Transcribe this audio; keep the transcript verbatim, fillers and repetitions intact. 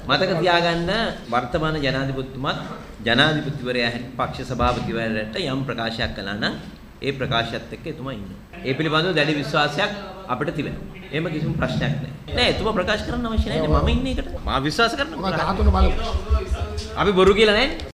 මතක තියාගන්න වර්තමාන ජනාධිපතිතුමත් ජනාධිපතිවරයා හැටියට පක්ෂ සභාපතිවරයාට යම් ප්‍රකාශයක් කළා නම් ඒ ප්‍රකාශයත් එක්ක එතුමා ඉන්නවා. ඒ පිළිබඳව දැඩි විශ්වාසයක් අපිට තිබෙනවා. එහෙම කිසිම ප්‍රශ්නයක් නැහැ. නෑ එතුමා ප්‍රකාශ කරන්න අවශ්‍ය නැහැ. මම ඉන්නේ එකට. මම විශ්වාස කරනවා. අපි බොරු කියලා නෑනේ.